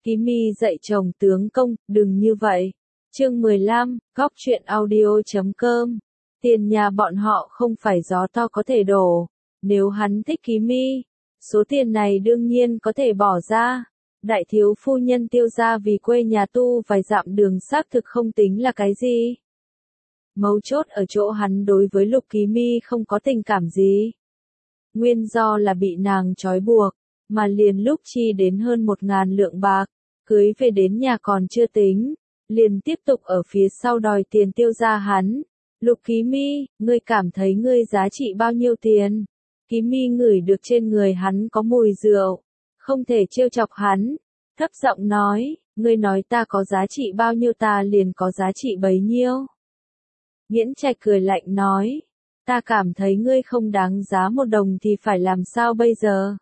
Ký Mi dạy chồng tướng công, đừng như vậy. Chương 15, góc truyện audio.com. Tiền nhà bọn họ không phải gió to có thể đổ. Nếu hắn thích Ký Mi, số tiền này đương nhiên có thể bỏ ra. Đại thiếu phu nhân Tiêu gia vì quê nhà tu vài dặm đường xác thực không tính là cái gì. Mấu chốt ở chỗ hắn đối với Lục Ký Mi không có tình cảm gì. Nguyên do là bị nàng trói buộc, mà liền lúc chi đến hơn 1.000 lượng bạc, cưới về đến nhà còn chưa tính, liền tiếp tục ở phía sau đòi tiền Tiêu gia hắn. Lục Ký Mi, ngươi cảm thấy ngươi giá trị bao nhiêu tiền? Ký Mi ngửi được trên người hắn có mùi rượu, không thể trêu chọc hắn, thấp giọng nói, ngươi nói ta có giá trị bao nhiêu ta liền có giá trị bấy nhiêu. Nghiễn Trạch cười lạnh nói, ta cảm thấy ngươi không đáng giá 1 đồng thì phải làm sao bây giờ?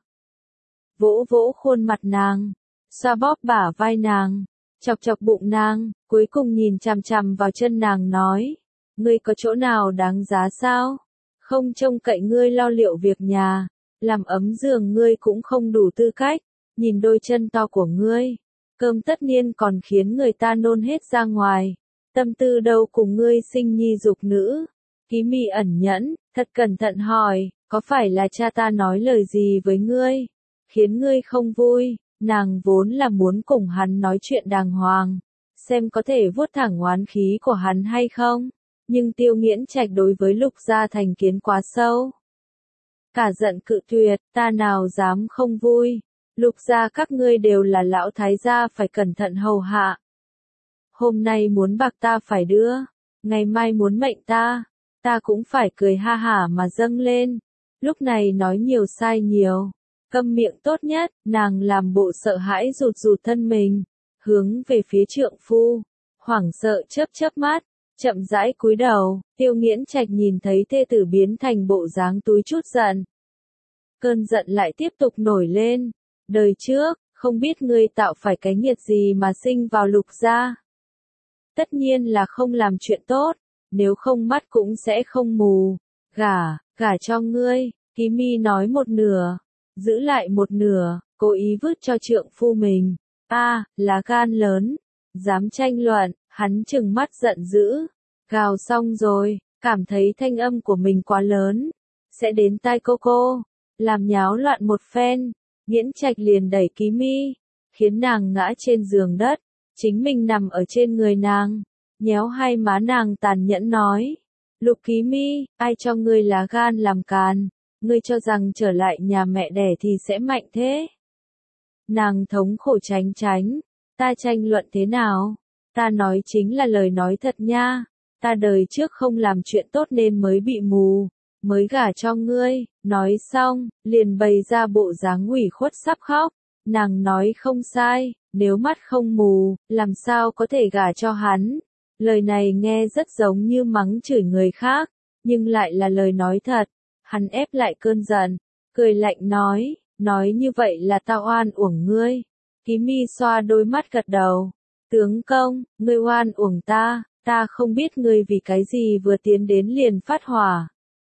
Vỗ vỗ khuôn mặt nàng, xoa bóp bả vai nàng, chọc chọc bụng nàng, cuối cùng nhìn chằm chằm vào chân nàng nói, ngươi có chỗ nào đáng giá sao? Không trông cậy ngươi lo liệu việc nhà, làm ấm giường ngươi cũng không đủ tư cách, nhìn đôi chân to của ngươi, cơm tất niên còn khiến người ta nôn hết ra ngoài, tâm tư đâu cùng ngươi sinh nhi dục nữ. Ký Mi ẩn nhẫn, thật cẩn thận hỏi, có phải là cha ta nói lời gì với ngươi, khiến ngươi không vui? Nàng vốn là muốn cùng hắn nói chuyện đàng hoàng, xem có thể vuốt thẳng oán khí của hắn hay không, nhưng Tiêu Nghiễn Trạch đối với Lục gia thành kiến quá sâu. Cả giận cự tuyệt, ta nào dám không vui, Lục gia các ngươi đều là lão thái gia phải cẩn thận hầu hạ. Hôm nay muốn bạc ta phải đưa, ngày mai muốn mệnh ta cũng phải cười ha hả mà dâng lên. Lúc này nói nhiều sai nhiều, câm miệng tốt nhất, nàng làm bộ sợ hãi rụt rụt thân mình, hướng về phía trượng phu, hoảng sợ chớp chớp mắt, chậm rãi cúi đầu. Tiêu Nghiễn Trạch nhìn thấy thê tử biến thành bộ dáng túi chút giận. Cơn giận lại tiếp tục nổi lên, đời trước, không biết ngươi tạo phải cái nghiệt gì mà sinh vào Lục gia. Tất nhiên là không làm chuyện tốt, nếu không mắt cũng sẽ không mù, gả cho ngươi. Ký Mi nói một nửa, giữ lại một nửa, cố ý vứt cho trượng phu mình. Lá gan lớn, dám tranh luận, hắn trừng mắt giận dữ, gào xong rồi, cảm thấy thanh âm của mình quá lớn, sẽ đến tai cô, làm nháo loạn một phen. Nghiễn Trạch liền đẩy Ký Mi, khiến nàng ngã trên giường đất, chính mình nằm ở trên người nàng, nhéo hai má nàng tàn nhẫn nói, Lục Ký Mi, ai cho ngươi lá gan làm càn, ngươi cho rằng trở lại nhà mẹ đẻ thì sẽ mạnh thế? Nàng thống khổ tránh, ta tranh luận thế nào? Ta nói chính là lời nói thật nha, ta đời trước không làm chuyện tốt nên mới bị mù, mới gả cho ngươi. Nói xong, liền bày ra bộ dáng ủy khuất sắp khóc. Nàng nói không sai, nếu mắt không mù, làm sao có thể gả cho hắn? Lời này nghe rất giống như mắng chửi người khác, nhưng lại là lời nói thật. Hắn ép lại cơn giận, cười lạnh nói như vậy là tao oan uổng ngươi. Ký Mi xoa đôi mắt gật đầu, tướng công, ngươi oan uổng ta không biết ngươi vì cái gì vừa tiến đến liền phát hỏa.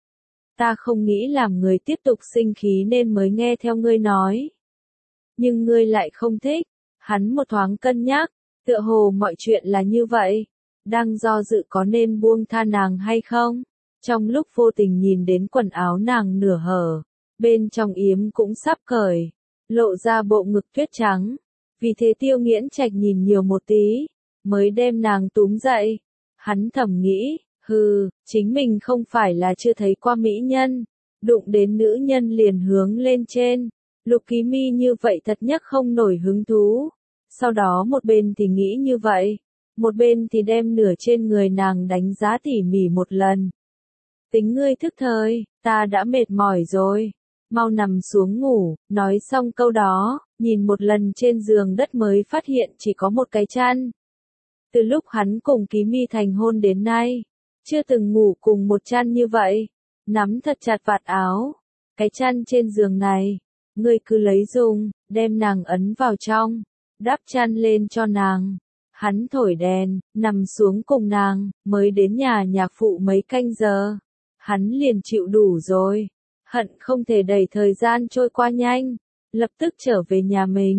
Ta không nghĩ làm người tiếp tục sinh khí nên mới nghe theo ngươi nói. Nhưng ngươi lại không thích. Hắn một thoáng cân nhắc, tựa hồ mọi chuyện là như vậy, đang do dự có nên buông tha nàng hay không. Trong lúc vô tình nhìn đến quần áo nàng nửa hở, bên trong yếm cũng sắp cởi, lộ ra bộ ngực tuyết trắng. Vì thế Tiêu Nghiễn Trạch nhìn nhiều một tí, mới đem nàng túm dậy. Hắn thầm nghĩ, chính mình không phải là chưa thấy qua mỹ nhân, đụng đến nữ nhân liền hướng lên trên. Lục Ký Mi như vậy thật nhất không nổi hứng thú. Sau đó một bên thì nghĩ như vậy, một bên thì đem nửa trên người nàng đánh giá tỉ mỉ một lần. Tính ngươi thức thời, ta đã mệt mỏi rồi, mau nằm xuống ngủ. Nói xong câu đó, nhìn một lần trên giường đất mới phát hiện chỉ có một cái chăn. Từ lúc hắn cùng Ký Mi thành hôn đến nay, chưa từng ngủ cùng một chăn như vậy. Nắm thật chặt vạt áo, cái chăn trên giường này, ngươi cứ lấy dùng, đem nàng ấn vào trong, đắp chăn lên cho nàng. Hắn thổi đèn, nằm xuống cùng nàng, mới đến nhà nhạc phụ mấy canh giờ. Hắn liền chịu đủ rồi, hận không thể đẩy thời gian trôi qua nhanh, lập tức trở về nhà mình.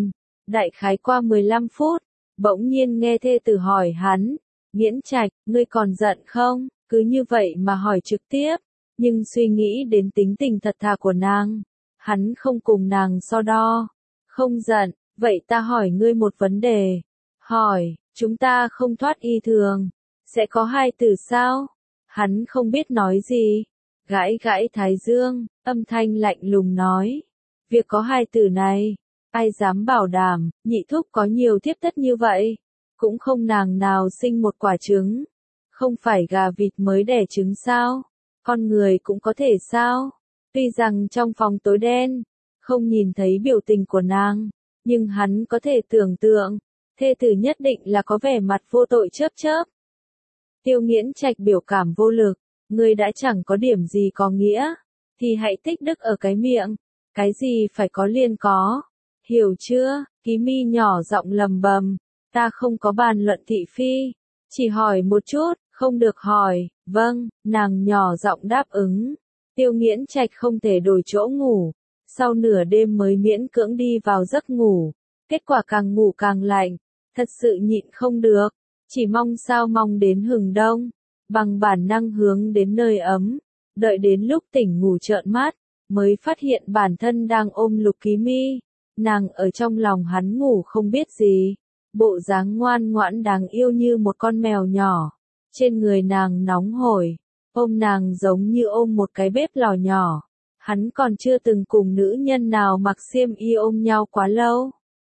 Đại khái qua 15 phút, bỗng nhiên nghe thê tử hỏi hắn, Nghiễn Trạch, ngươi còn giận không? Cứ như vậy mà hỏi trực tiếp, nhưng suy nghĩ đến tính tình thật thà của nàng, hắn không cùng nàng so đo. Không giận, vậy ta hỏi ngươi một vấn đề. Hỏi, chúng ta không thoát y thường, sẽ có hai tử sao? Hắn không biết nói gì, gãi gãi thái dương, âm thanh lạnh lùng nói, việc có hai tử này, ai dám bảo đảm, nhị thúc có nhiều thiếp thất như vậy, cũng không nàng nào sinh một quả trứng, không phải gà vịt mới đẻ trứng sao, con người cũng có thể sao? Tuy rằng trong phòng tối đen, không nhìn thấy biểu tình của nàng, nhưng hắn có thể tưởng tượng, thê tử nhất định là có vẻ mặt vô tội chớp chớp. Tiêu Nghiễn Trạch biểu cảm vô lực, ngươi đã chẳng có điểm gì có nghĩa, thì hãy tích đức ở cái miệng, cái gì phải có liền có, hiểu chưa? Ký Mi nhỏ giọng lầm bầm, ta không có bàn luận thị phi, chỉ hỏi một chút, không được hỏi, vâng, nàng nhỏ giọng đáp ứng. Tiêu Nghiễn Trạch không thể đổi chỗ ngủ, sau nửa đêm mới miễn cưỡng đi vào giấc ngủ, kết quả càng ngủ càng lạnh, thật sự nhịn không được, chỉ mong sao mong đến hừng đông, bằng bản năng hướng đến nơi ấm, đợi đến lúc tỉnh ngủ trợn mắt, mới phát hiện bản thân đang ôm Lục Ký Mi, nàng ở trong lòng hắn ngủ không biết gì, bộ dáng ngoan ngoãn đáng yêu như một con mèo nhỏ, trên người nàng nóng hổi, ôm nàng giống như ôm một cái bếp lò nhỏ. Hắn còn chưa từng cùng nữ nhân nào mặc xiêm y ôm nhau quá lâu.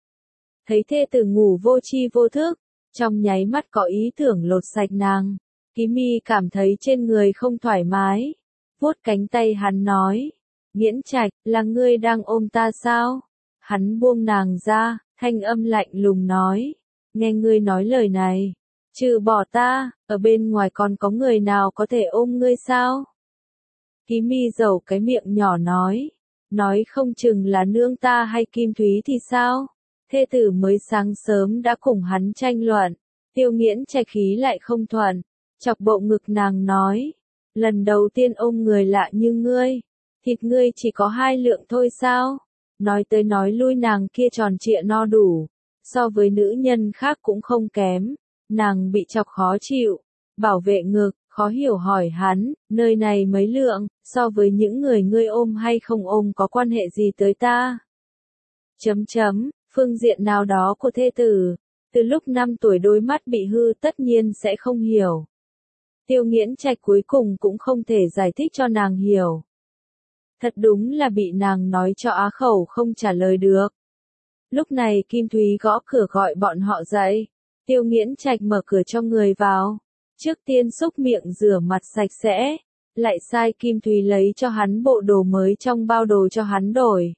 Thấy thê tử ngủ vô tri vô thức, trong nháy mắt có ý tưởng lột sạch nàng, Ký Mi cảm thấy trên người không thoải mái, vuốt cánh tay hắn nói, Nghiễn Trạch, là ngươi đang ôm ta sao? Hắn buông nàng ra, thanh âm lạnh lùng nói, nghe ngươi nói lời này, trừ bỏ ta, ở bên ngoài còn có người nào có thể ôm ngươi sao? Ký Mi dầu cái miệng nhỏ nói không chừng là nương ta hay Kim Thúy thì sao? Thê tử mới sáng sớm đã cùng hắn tranh luận, Tiêu Nghiễn Trạch khí lại không thuận, chọc bộ ngực nàng nói, lần đầu tiên ôm người lạ như ngươi, thịt ngươi chỉ có 2 lượng thôi sao? Nói tới nói lui nàng kia tròn trịa no đủ, so với nữ nhân khác cũng không kém, nàng bị chọc khó chịu, bảo vệ ngực, khó hiểu hỏi hắn, nơi này mấy lượng, so với những người ngươi ôm hay không ôm có quan hệ gì tới ta? Phương diện nào đó của thê tử, từ lúc 5 tuổi đôi mắt bị hư tất nhiên sẽ không hiểu. Tiêu Nghiễn Trạch cuối cùng cũng không thể giải thích cho nàng hiểu. Thật đúng là bị nàng nói cho á khẩu không trả lời được. Lúc này Kim Thúy gõ cửa gọi bọn họ dậy, Tiêu Nghiễn Trạch mở cửa cho người vào. Trước tiên xúc miệng rửa mặt sạch sẽ, lại sai Kim Thúy lấy cho hắn bộ đồ mới trong bao đồ cho hắn đổi.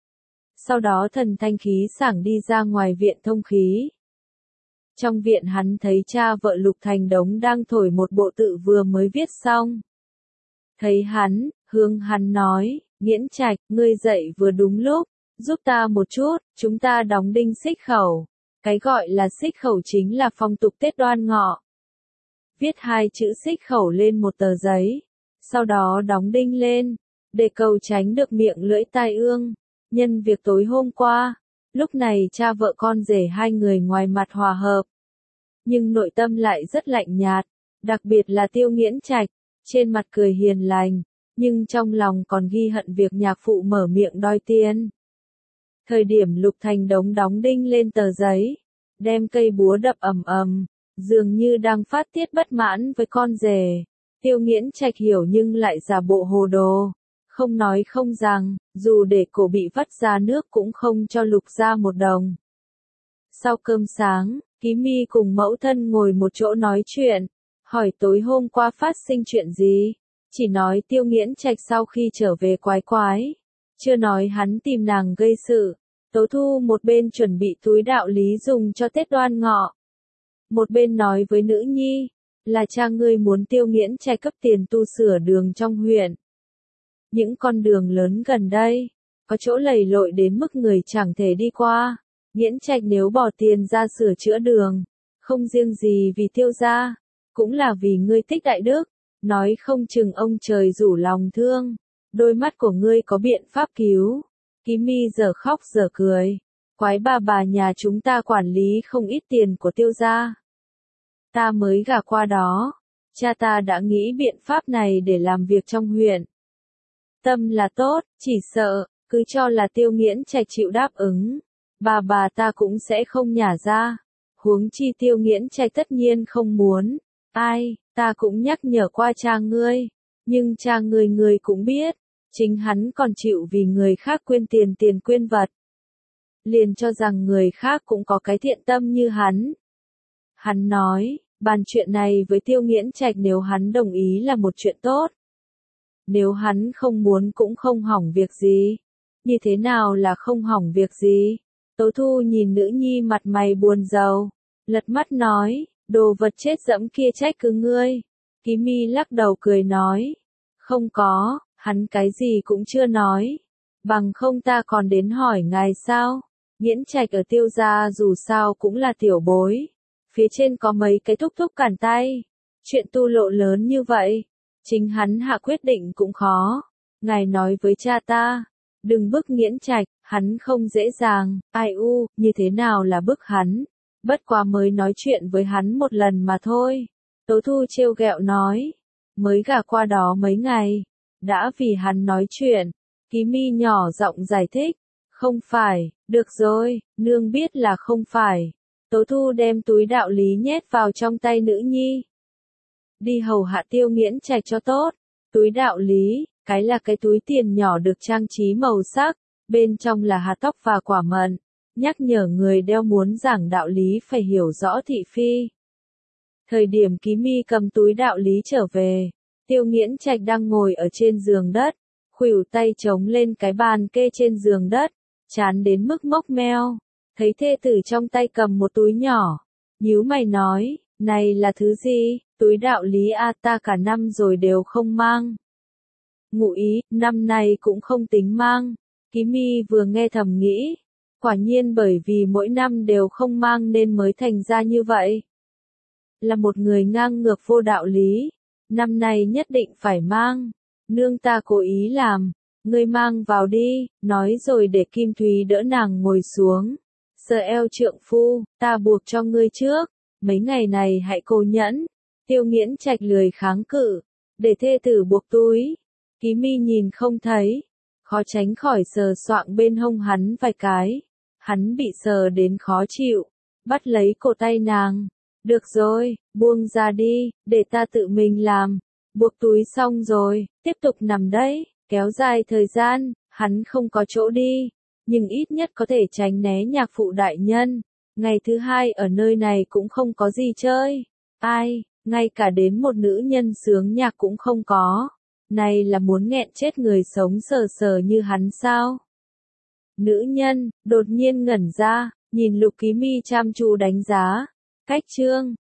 Sau đó thần thanh khí sảng đi ra ngoài viện thông khí. Trong viện hắn thấy cha vợ Lục Thành Đống đang thổi một bộ tự vừa mới viết xong. Thấy hắn, hướng hắn nói, Nghiễn Trạch, ngươi dậy vừa đúng lúc, giúp ta một chút, chúng ta đóng đinh xích khẩu. Cái gọi là xích khẩu chính là phong tục Tết Đoan Ngọ. Viết 2 chữ xích khẩu lên một tờ giấy, sau đó đóng đinh lên, để cầu tránh được miệng lưỡi tai ương. Nhân việc tối hôm qua, lúc này cha vợ con rể hai người ngoài mặt hòa hợp, nhưng nội tâm lại rất lạnh nhạt, đặc biệt là Tiêu Nghiễn Trạch, trên mặt cười hiền lành, nhưng trong lòng còn ghi hận việc nhạc phụ mở miệng đòi tiền. Thời điểm Lục Thành Đống đóng đinh lên tờ giấy, đem cây búa đập ầm ầm, dường như đang phát tiết bất mãn với con rể. Tiêu Nghiễn Trạch hiểu nhưng lại giả bộ hồ đồ, không nói không rằng, dù để cổ bị vắt ra nước cũng không cho Lục ra một đồng. Sau cơm sáng, Ký Mi cùng mẫu thân ngồi một chỗ nói chuyện, hỏi tối hôm qua phát sinh chuyện gì, chỉ nói Tiêu Nghiễn Trạch sau khi trở về quái quái, chưa nói hắn tìm nàng gây sự. Tố Thu một bên chuẩn bị túi đạo lý dùng cho Tết Đoan Ngọ, một bên nói với nữ nhi, là cha ngươi muốn Tiêu Nghiễn Trạch cấp tiền tu sửa đường trong huyện. Những con đường lớn gần đây, có chỗ lầy lội đến mức người chẳng thể đi qua. Nghiễn Trạch nếu bỏ tiền ra sửa chữa đường, không riêng gì vì Tiêu gia, cũng là vì ngươi thích đại đức, nói không chừng ông trời rủ lòng thương, đôi mắt của ngươi có biện pháp cứu. Ký Mi giờ khóc giờ cười, Quái bà nhà chúng ta quản lý không ít tiền của Tiêu gia. Ta mới gả qua đó, cha ta đã nghĩ biện pháp này để làm việc trong huyện. Tâm là tốt, chỉ sợ, cứ cho là Tiêu Nghiễn Trạch chịu đáp ứng, bà ta cũng sẽ không nhả ra. Huống chi Tiêu Nghiễn Trạch tất nhiên không muốn. Ai, ta cũng nhắc nhở qua cha ngươi, nhưng cha ngươi cũng biết, chính hắn còn chịu vì người khác quên tiền quên vật. Liền cho rằng người khác cũng có cái thiện tâm như hắn. Hắn nói, bàn chuyện này với Tiêu Nghiễn Trạch nếu hắn đồng ý là một chuyện tốt. Nếu hắn không muốn cũng không hỏng việc gì. Như thế nào là không hỏng việc gì? Tố Thu nhìn nữ nhi mặt mày buồn rầu, lật mắt nói, đồ vật chết dẫm kia trách cứ ngươi. Ký Mi lắc đầu cười nói, không có, hắn cái gì cũng chưa nói. Bằng không ta còn đến hỏi ngài sao? Nghiễn Trạch ở Tiêu gia dù sao cũng là tiểu bối. Phía trên có mấy cái thúc thúc cản tay. Chuyện tu lộ lớn như vậy, chính hắn hạ quyết định cũng khó. Ngài nói với cha ta, đừng bức Nghiễn Trạch, hắn không dễ dàng. Ai u, như thế nào là bức hắn? Bất quá mới nói chuyện với hắn một lần mà thôi. Tố Thu trêu ghẹo nói, mới gả qua đó mấy ngày, đã vì hắn nói chuyện. Ký Mi nhỏ giọng giải thích, không phải, được rồi, nương biết là không phải. Tố Thu đem túi đạo lý nhét vào trong tay nữ nhi. Đi hầu hạ Tiêu Nghiễn Trạch cho tốt. Túi đạo lý, cái là cái túi tiền nhỏ được trang trí màu sắc, bên trong là hạt tóc và quả mận, nhắc nhở người đeo muốn giảng đạo lý phải hiểu rõ thị phi. Thời điểm Ký Mi cầm túi đạo lý trở về, Tiêu Nghiễn Trạch đang ngồi ở trên giường đất, khuỷu tay chống lên cái bàn kê trên giường đất, chán đến mức mốc meo, thấy thê tử trong tay cầm một túi nhỏ, nhíu mày nói, này là thứ gì? Túi đạo lý a, ta cả năm rồi đều không mang. Ngụ ý, năm nay cũng không tính mang. Ký Mi vừa nghe thầm nghĩ, quả nhiên bởi vì mỗi năm đều không mang nên mới thành ra như vậy. Là một người ngang ngược vô đạo lý, năm nay nhất định phải mang. Nương ta cố ý làm, ngươi mang vào đi, nói rồi để Kim Thúy đỡ nàng ngồi xuống. Sờ eo trượng phu, ta buộc cho ngươi trước, mấy ngày này hãy cố nhẫn. Tiêu Nghiễn Trạch lười kháng cự, để thê tử buộc túi. Ký Mi nhìn không thấy, khó tránh khỏi sờ soạng bên hông hắn vài cái. Hắn bị sờ đến khó chịu, bắt lấy cổ tay nàng. Được rồi, buông ra đi, để ta tự mình làm. Buộc túi xong rồi, tiếp tục nằm đấy, kéo dài thời gian, hắn không có chỗ đi, nhưng ít nhất có thể tránh né nhạc phụ đại nhân. Ngày thứ hai ở nơi này cũng không có gì chơi. Ai, ngay cả đến một nữ nhân sướng nhạc cũng không có. Này là muốn nghẹn chết người sống sờ sờ như hắn sao? Nữ nhân, đột nhiên ngẩn ra, nhìn Lục Ký Mi chăm chú đánh giá. Cách chương